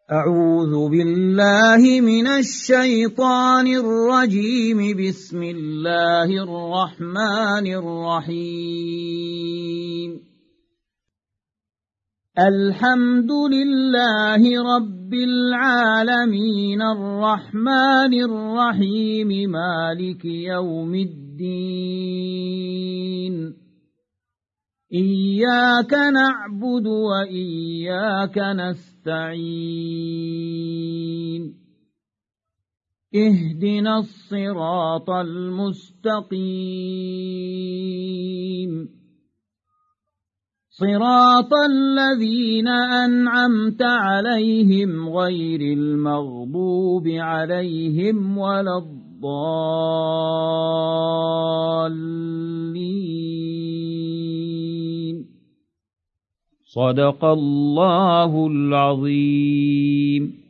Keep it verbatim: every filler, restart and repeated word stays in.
أعوذ بالله من الشيطان الرجيم. بسم الله الرحمن الرحيم. الحمد لله رب العالمين الرحمن الرحيم مالك يوم الدين. إياك نعبد وإياك نستعين. اهدنا الصراط المستقيم صراط الذين أنعمت عليهم غير المغضوب عليهم ولا الضالين. صدق الله العظيم.